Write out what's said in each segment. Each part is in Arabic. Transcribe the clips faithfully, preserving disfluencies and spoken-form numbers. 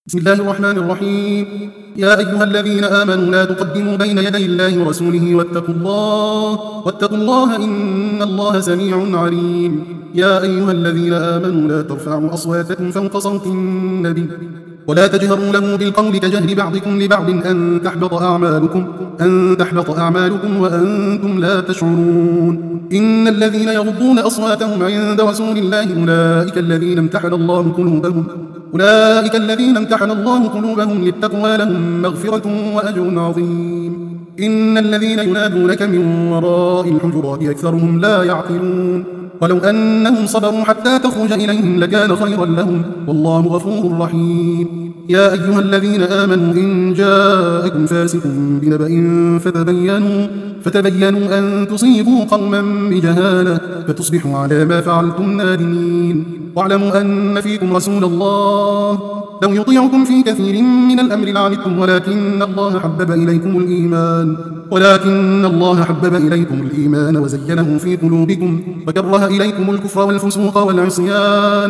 بسم الله الرحمن الرحيم. يا أيها الذين آمنوا لا تقدموا بين يدي الله ورسوله واتقوا الله واتقوا الله إن الله سميع عليم. يا أيها الذين آمنوا لا ترفعوا أصواتكم فوق صوت النبي ولا تجهروا له بالقول كجهر بعضكم لبعض أن تحبط أعمالكم أن تحبط أعمالكم وأنتم لا تشعرون. إن الذين يغضون أصواتهم عند رسول الله أولئك الذين امتحن الله قلوبهم أولئك الذين امتحن الله قلوبهم للتقوى لهم مغفرة وأجر عظيم. إن الذين ينادونك من وراء الحجرات أكثرهم لا يعقلون. ولو أنهم صبروا حتى تخرج إليهم لكان خيرا لهم والله غفور رحيم. يا أيها الذين آمنوا إن جاءكم فاسق بنبأ فتبينوا فتبينوا أن تصيبوا قوما بجهالة فتصبحوا على ما فعلتم نادمين. واعلموا أن فيكم رسول الله لو يطيعكم في كثير من الأمر لعنتم ولكن الله حبب إليكم الإيمان ولكن الله حبب إليكم الإيمان وزينه في قلوبكم وكره إليكم الكفر والفسوق والعصيان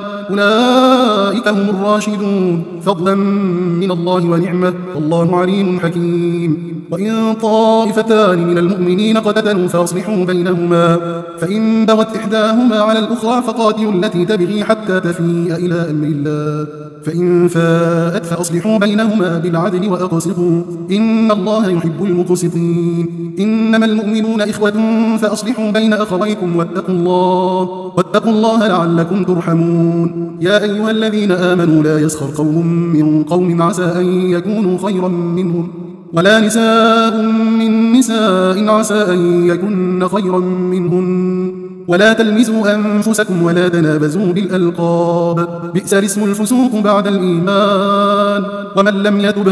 أولئك هم الراشدون فضلا من الله ونعمة والله عليم حكيم. وإن طائفتان من المؤمنين اقتتلوا فأصلحوا بينهما فإن بغت إحداهما على الأخرى فقاتلوا التي تبغي حتى تفيء إلى أمر الله فإن فاءت فأصلحوا بينهما بالعدل وأقسطوا إن الله يحب المقسطين. إنما المؤمنون إخوة فأصلحوا بين أخويكم واتقوا الله واتقوا الله لعلكم ترحمون. يا أيها الذين آمنوا لا يسخر قوم من قوم عسى أن يكونوا خيرا منهم ولا نساء من نساء عسى أن يكن خيرا منهن ولا تلمزوا أنفسكم ولا تنابزوا بالألقاب بئس الاسم الفسوق بعد الإيمان ومن لم يتب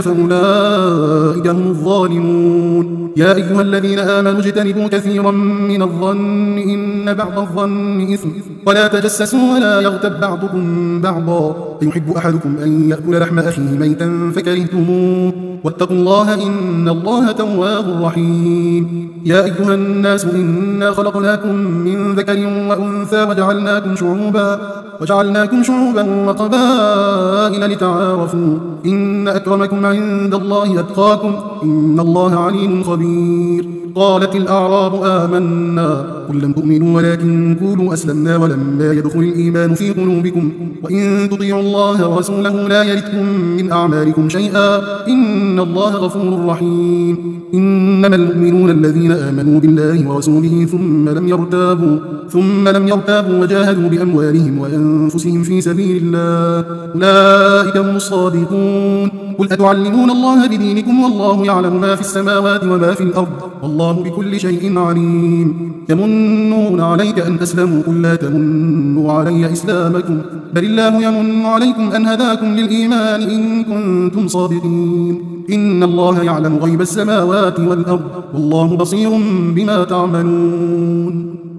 فأولئك هم الظالمون. يا أيها الذين آمنوا اجتنبوا كثيرا من الظن إن بعض الظن إثم ولا تجسسوا ولا يغتب بعضكم بعضا يحب أحدكم أن يأكل لحم أخيه ميتا فكرهتموه واتقوا الله إن الله تواب رحيم. يا أيها الناس إنا خلقناكم من ذكر وأنثى وجعلناكم شعوبا وجعلناكم شعوبا وقبائل لتعارفوا إن أكرمكم عند الله أتقاكم إن الله عليم خبير. قالت الأعراب آمنا قل لم تؤمنوا ولكن قولوا أسلمنا ولما يدخل الإيمان في قلوبكم وإن تطيعوا الله ورسوله لا يلتكم من أعمالكم شيئا إن الله غفور رحيم. إنما المؤمنون الذين آمنوا بالله ورسوله ثم لم يرتابوا ثم لم يرتابوا وجاهدوا بأموالهم وأنفسهم في سبيل الله أولئك هم الصادقون. قل أتعلمون الله بدينكم والله يعلم ما في السماوات وما في الأرض والله بكل شيء عليم. يمنون عليك أن أسلموا قل لا تمنوا علي إسلامكم بل الله يمن عليكم أن هداكم للإيمان إن كنتم صادقين. إن الله يعلم غيب السماوات والأرض والله بصير بما تعملون.